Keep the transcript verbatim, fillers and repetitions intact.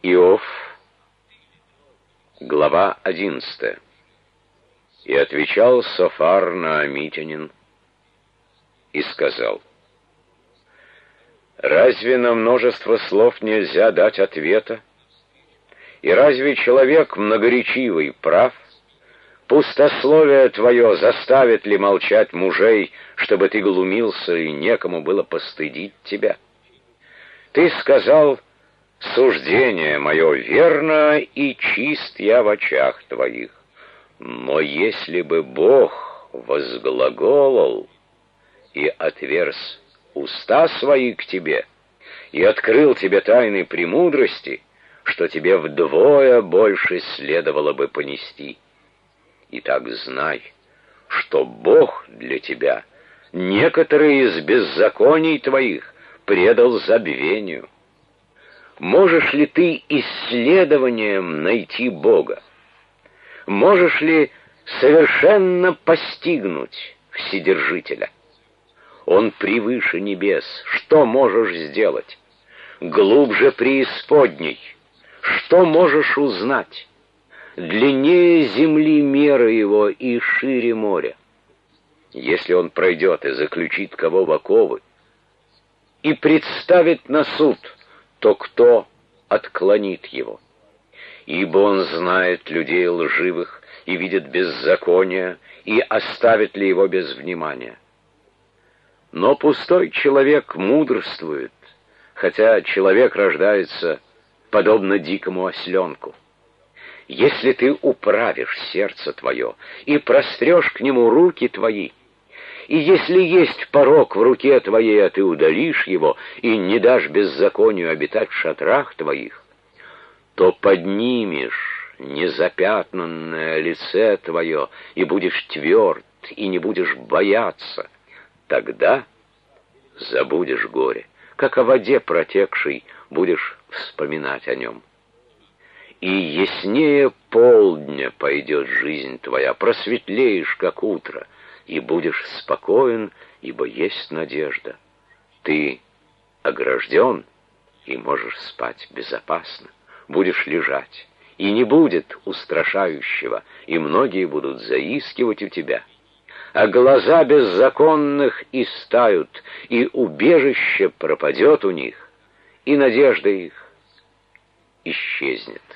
Иов, глава одиннадцатая. И отвечал Софар Наамитянин и сказал: разве на множество слов нельзя дать ответа? И разве человек многоречивый прав? Пустословие твое заставит ли молчать мужей, чтобы ты глумился и некому было постыдить тебя? Ты сказал: суждение мое верно, и чист я в очах твоих. Но если бы Бог возглаголал и отверз уста свои к тебе, и открыл тебе тайны премудрости, что тебе вдвое больше следовало бы понести. Итак, знай, что Бог для тебя некоторые из беззаконий твоих предал забвению. Можешь ли ты исследованием найти Бога? Можешь ли совершенно постигнуть Вседержителя? Он превыше небес. Что можешь сделать? Глубже преисподней. Что можешь узнать? Длиннее земли мера его и шире моря. Если он пройдет и заключит кого в оковы, и представит на суд, то кто отклонит его? Ибо он знает людей лживых и видит беззаконие, и оставит ли его без внимания? Но пустой человек мудрствует, хотя человек рождается подобно дикому осленку. Если ты управишь сердце твое и прострешь к нему руки твои, и если есть порок в руке твоей, а ты удалишь его и не дашь беззаконию обитать в шатрах твоих, то поднимешь незапятнанное лице твое и будешь тверд, и не будешь бояться. Тогда забудешь горе, как о воде протекшей будешь вспоминать о нем. И яснее полдня пойдет жизнь твоя, просветлеешь, как утро, и будешь спокоен, ибо есть надежда. Ты огражден и можешь спать безопасно, будешь лежать, и не будет устрашающего, и многие будут заискивать у тебя. А глаза беззаконных истают, и убежище пропадет у них, и надежда их исчезнет.